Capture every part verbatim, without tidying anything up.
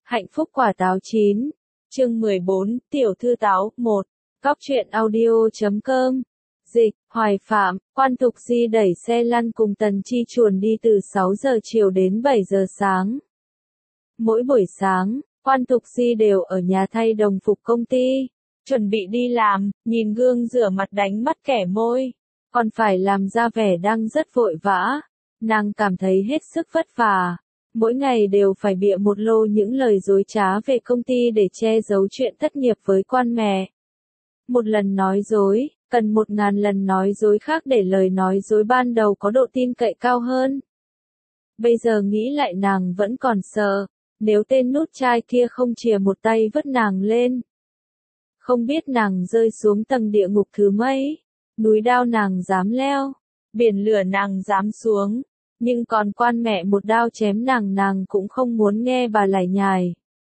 Hạnh phúc quả táo chín. Chương mười bốn, Tiểu thư táo, một. Cóc truyện audio chấm com. Dịch, Hoài Phạm, Quan Thục Di đẩy xe lăn cùng Tần Chi chuồn đi từ sáu giờ chiều đến bảy giờ sáng. Mỗi buổi sáng, Quan Thục Di đều ở nhà thay đồng phục công ty, chuẩn bị đi làm, nhìn gương rửa mặt đánh mắt kẻ môi, còn phải làm ra vẻ đang rất vội vã. Nàng cảm thấy hết sức vất vả. Mỗi ngày đều phải bịa một lô những lời dối trá về công ty để che giấu chuyện thất nghiệp với quan mẹ. Một lần nói dối, cần một ngàn lần nói dối khác để lời nói dối ban đầu có độ tin cậy cao hơn. Bây giờ nghĩ lại nàng vẫn còn sợ, nếu tên nút trai kia không chìa một tay vứt nàng lên. Không biết nàng rơi xuống tầng địa ngục thứ mấy, núi đao nàng dám leo, biển lửa nàng dám xuống. Nhưng còn quan mẹ một đao chém nàng nàng cũng không muốn nghe bà lải nhải.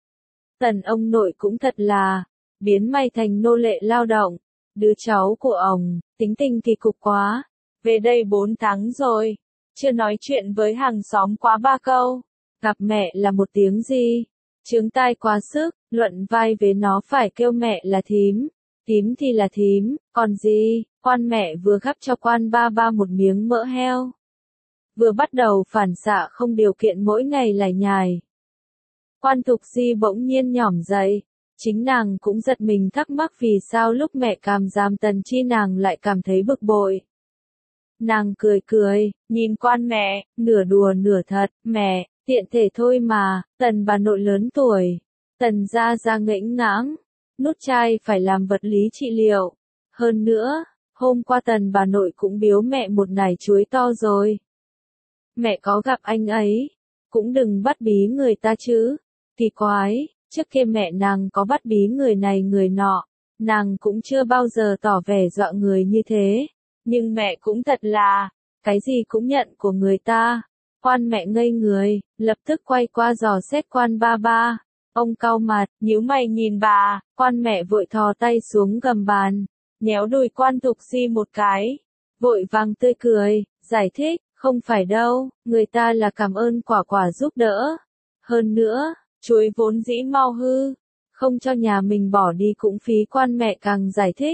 Tần ông nội cũng thật là, biến mày thành nô lệ lao động. Đứa cháu của ông, tính tình kỳ cục quá. Về đây bốn tháng rồi, chưa nói chuyện với hàng xóm quá ba câu. Gặp mẹ là một tiếng gì? Chướng tai quá sức, luận vai với nó phải kêu mẹ là thím. Thím thì là thím, còn gì? Quan mẹ vừa gắp cho quan ba ba một miếng mỡ heo. Vừa bắt đầu phản xạ không điều kiện mỗi ngày lải nhải. Quan Thục Di bỗng nhiên nhỏm dậy, chính nàng cũng giật mình thắc mắc vì sao lúc mẹ càm giam Tần Chi nàng lại cảm thấy bực bội. Nàng cười cười, nhìn quan mẹ, nửa đùa nửa thật, mẹ, tiện thể thôi mà, Tần bà nội lớn tuổi, Tần gia gia ngễnh ngãng, nút trai phải làm vật lý trị liệu. Hơn nữa, hôm qua Tần bà nội cũng biếu mẹ một nải chuối to rồi. Mẹ có gặp anh ấy, cũng đừng bắt bí người ta chứ. Kỳ quái, trước kia mẹ nàng có bắt bí người này người nọ, nàng cũng chưa bao giờ tỏ vẻ dọa người như thế. Nhưng mẹ cũng thật là, cái gì cũng nhận của người ta. Quan mẹ ngây người, lập tức quay qua dò xét quan ba ba. Ông cau mặt, nhíu mày nhìn bà, quan mẹ vội thò tay xuống gầm bàn, nhéo đùi Quan Thục Di một cái. Vội vàng tươi cười, giải thích. Không phải đâu, người ta là cảm ơn quả quả giúp đỡ. Hơn nữa, chuối vốn dĩ mau hư, không cho nhà mình bỏ đi cũng phí. Quan mẹ càng giải thích,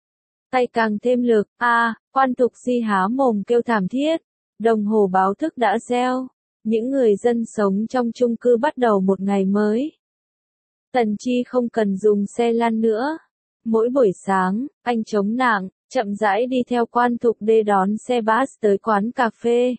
tay càng thêm lực. A, à, Quan Thục Di há mồm kêu thảm thiết. Đồng hồ báo thức đã reo. Những người dân sống trong chung cư bắt đầu một ngày mới. Tần Chi không cần dùng xe lăn nữa. Mỗi buổi sáng, anh chống nạng, chậm rãi đi theo Quan Thục Đê đón xe bus tới quán cà phê.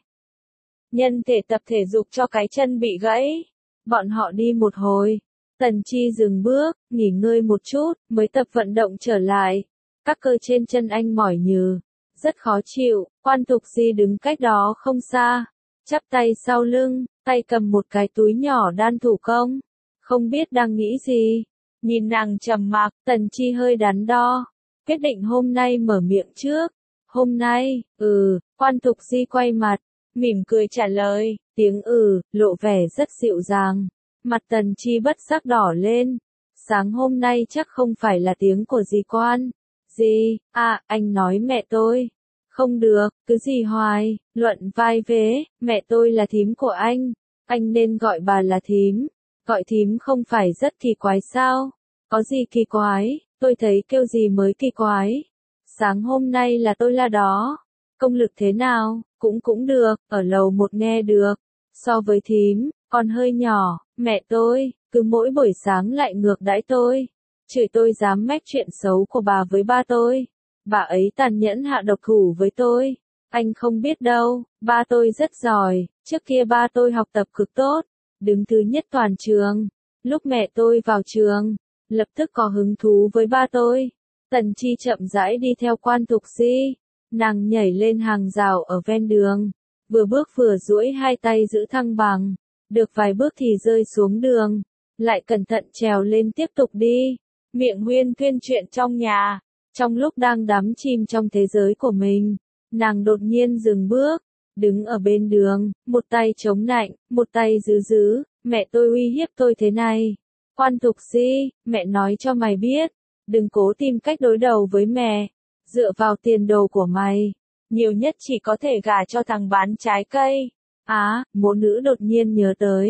Nhân thể tập thể dục cho cái chân bị gãy. Bọn họ đi một hồi. Tần Chi dừng bước, nghỉ ngơi một chút, mới tập vận động trở lại. Các cơ trên chân anh mỏi nhừ, rất khó chịu. Quan Thục Di đứng cách đó không xa, chắp tay sau lưng, tay cầm một cái túi nhỏ đan thủ công. Không biết đang nghĩ gì. Nhìn nàng trầm mặc, Tần Chi hơi đắn đo. Quyết định hôm nay mở miệng trước. Hôm nay, ừ, Quan Thục Di quay mặt, mỉm cười trả lời, tiếng ừ, lộ vẻ rất dịu dàng. Mặt Tần Chi bất giác đỏ lên. Sáng hôm nay chắc không phải là tiếng của dì Quan. Dì, à, anh nói mẹ tôi. Không được, cứ gì hoài, luận vai vế, mẹ tôi là thím của anh. Anh nên gọi bà là thím. Gọi thím không phải rất kỳ quái sao? Có gì kỳ quái? Tôi thấy kêu gì mới kỳ quái. Sáng hôm nay là tôi là đó. Công lực thế nào? Cũng cũng được, ở lầu một nghe được. So với thím, còn hơi nhỏ, mẹ tôi, cứ mỗi buổi sáng lại ngược đãi tôi. Chửi tôi dám mách chuyện xấu của bà với ba tôi. Bà ấy tàn nhẫn hạ độc thủ với tôi. Anh không biết đâu, ba tôi rất giỏi, trước kia ba tôi học tập cực tốt, đứng thứ nhất toàn trường. Lúc mẹ tôi vào trường, lập tức có hứng thú với ba tôi. Tần Chi chậm rãi đi theo Quan Thục Di. Nàng nhảy lên hàng rào ở ven đường. Vừa bước vừa duỗi hai tay giữ thăng bằng. Được vài bước thì rơi xuống đường. Lại cẩn thận trèo lên tiếp tục đi. Miệng huyên thuyên chuyện trong nhà. Trong lúc đang đắm chìm trong thế giới của mình, nàng đột nhiên dừng bước. Đứng ở bên đường, một tay chống nạnh, một tay giữ giữ. Mẹ tôi uy hiếp tôi thế này. Quan Thục Di, mẹ nói cho mày biết, đừng cố tìm cách đối đầu với mẹ. Dựa vào tiền đồ của mày, nhiều nhất chỉ có thể gả cho thằng bán trái cây. Á, à, mộ nữ đột nhiên nhớ tới.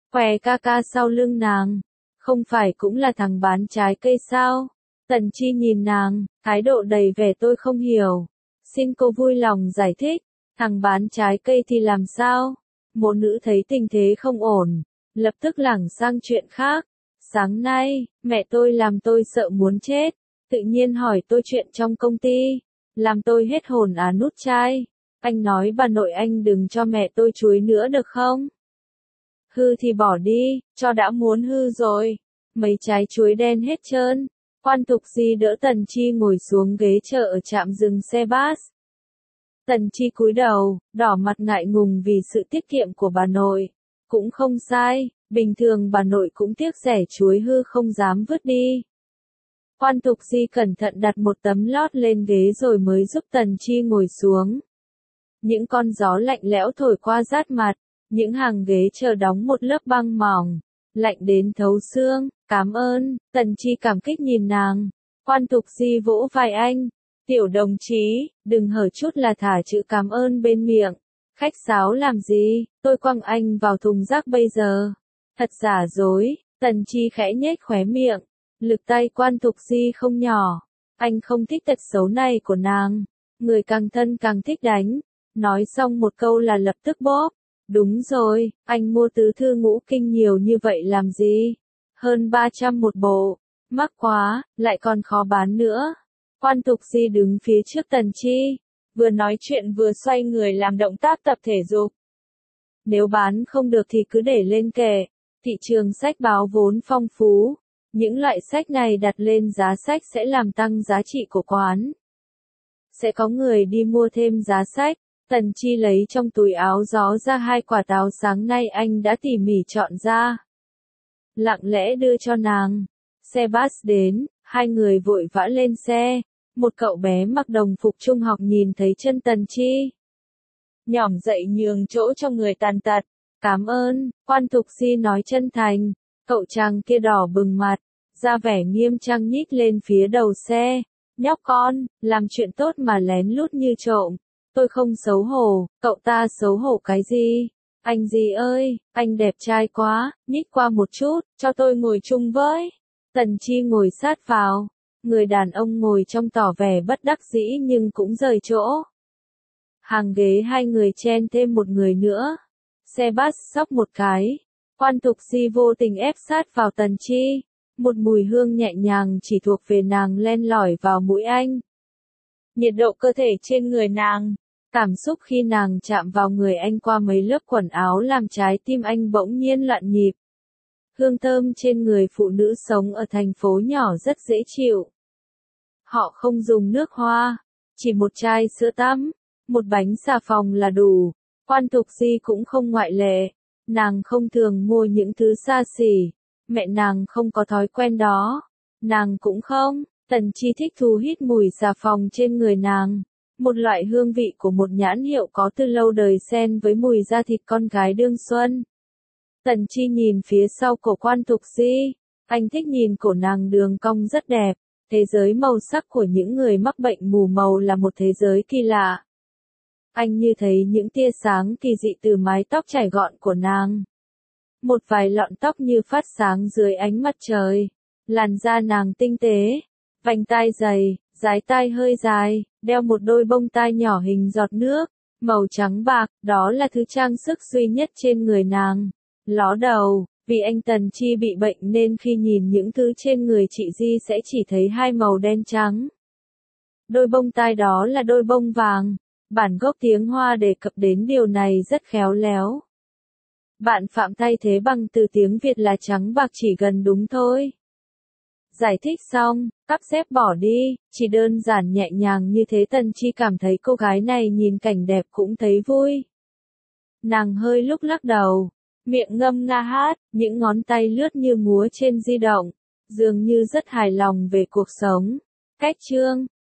khoe ca ca sau lưng nàng. Không phải cũng là thằng bán trái cây sao? Tần Chi nhìn nàng, thái độ đầy vẻ tôi không hiểu. Xin cô vui lòng giải thích, thằng bán trái cây thì làm sao? Mộ nữ thấy tình thế không ổn, lập tức lảng sang chuyện khác. Sáng nay, mẹ tôi làm tôi sợ muốn chết, tự nhiên hỏi tôi chuyện trong công ty, làm tôi hết hồn á nút chai. Anh nói bà nội anh đừng cho mẹ tôi chuối nữa được không? Hư thì bỏ đi, cho đã muốn hư rồi. Mấy trái chuối đen hết trơn. Quan Thục Di đỡ Tần Chi ngồi xuống ghế chờ ở trạm dừng xe bus. Tần Chi cúi đầu, đỏ mặt ngại ngùng vì sự tiết kiệm của bà nội. Cũng không sai, bình thường bà nội cũng tiếc rẻ chuối hư không dám vứt đi. Quan Thục Di cẩn thận đặt một tấm lót lên ghế rồi mới giúp Tần Chi ngồi xuống. Những con gió lạnh lẽo thổi qua rát mặt, những hàng ghế chờ đóng một lớp băng mỏng, lạnh đến thấu xương. Cảm ơn, Tần Chi cảm kích nhìn nàng. Quan Thục Di vỗ vai anh. Tiểu đồng chí, đừng hở chút là thả chữ cảm ơn bên miệng. Khách sáo làm gì, tôi quăng anh vào thùng rác bây giờ. Thật giả dối, Tần Chi khẽ nhếch khóe miệng. Lực tay Quan Thục Di không nhỏ. Anh không thích tật xấu này của nàng. Người càng thân càng thích đánh. Nói xong một câu là lập tức bóp. Đúng rồi, anh mua tứ thư ngũ kinh nhiều như vậy làm gì? Hơn ba trăm một bộ. Mắc quá, lại còn khó bán nữa. Quan Thục Di đứng phía trước Tần Chi. Vừa nói chuyện vừa xoay người làm động tác tập thể dục. Nếu bán không được thì cứ để lên kệ. Thị trường sách báo vốn phong phú. Những loại sách này đặt lên giá sách sẽ làm tăng giá trị của quán. Sẽ có người đi mua thêm giá sách. Tần Chi lấy trong túi áo gió ra hai quả táo sáng nay anh đã tỉ mỉ chọn ra. Lặng lẽ đưa cho nàng. Xe bus đến, hai người vội vã lên xe. Một cậu bé mặc đồng phục trung học nhìn thấy chân Tần Chi. Nhỏm dậy nhường chỗ cho người tàn tật. Cảm ơn, Quan Thục Di nói chân thành. Cậu chàng kia đỏ bừng mặt, ra vẻ nghiêm trang nhích lên phía đầu xe. Nhóc con, làm chuyện tốt mà lén lút như trộm. Tôi không xấu hổ, cậu ta xấu hổ cái gì? Anh gì ơi, anh đẹp trai quá, nhích qua một chút, cho tôi ngồi chung với. Tần Chi ngồi sát vào. Người đàn ông ngồi trong tỏ vẻ bất đắc dĩ nhưng cũng rời chỗ. Hàng ghế hai người chen thêm một người nữa. Xe bus xóc một cái. Quan Thục Di vô tình ép sát vào Tần Chi. Một mùi hương nhẹ nhàng chỉ thuộc về nàng len lỏi vào mũi anh. Nhiệt độ cơ thể trên người nàng. Cảm xúc khi nàng chạm vào người anh qua mấy lớp quần áo làm trái tim anh bỗng nhiên loạn nhịp. Hương thơm trên người phụ nữ sống ở thành phố nhỏ rất dễ chịu. Họ không dùng nước hoa, chỉ một chai sữa tắm, một bánh xà phòng là đủ. Quan Thục Di cũng không ngoại lệ. Nàng không thường mua những thứ xa xỉ. Mẹ nàng không có thói quen đó. Nàng cũng không. Tần Chi thích thu hít mùi xà phòng trên người nàng. Một loại hương vị của một nhãn hiệu có từ lâu đời xen với mùi da thịt con gái đương xuân. Tần Chi nhìn phía sau cổ Quan Thục Di. Anh thích nhìn cổ nàng đường cong rất đẹp. Thế giới màu sắc của những người mắc bệnh mù màu là một thế giới kỳ lạ. Anh như thấy những tia sáng kỳ dị từ mái tóc chải gọn của nàng. Một vài lọn tóc như phát sáng dưới ánh mặt trời. Làn da nàng tinh tế. Vành tai dày, dái tai hơi dài, đeo một đôi bông tai nhỏ hình giọt nước. Màu trắng bạc, đó là thứ trang sức duy nhất trên người nàng. Ló đầu, vì anh Tần Chi bị bệnh nên khi nhìn những thứ trên người chị Di sẽ chỉ thấy hai màu đen trắng. Đôi bông tai đó là đôi bông vàng. Bản gốc tiếng Hoa đề cập đến điều này rất khéo léo. Bạn Phạm thay thế bằng từ tiếng Việt là trắng bạc chỉ gần đúng thôi. Giải thích xong, cắp xếp bỏ đi, chỉ đơn giản nhẹ nhàng như thế Tần Chi cảm thấy cô gái này nhìn cảnh đẹp cũng thấy vui. Nàng hơi lúc lắc đầu, miệng ngâm nga hát, những ngón tay lướt như múa trên di động, dường như rất hài lòng về cuộc sống. Cách chương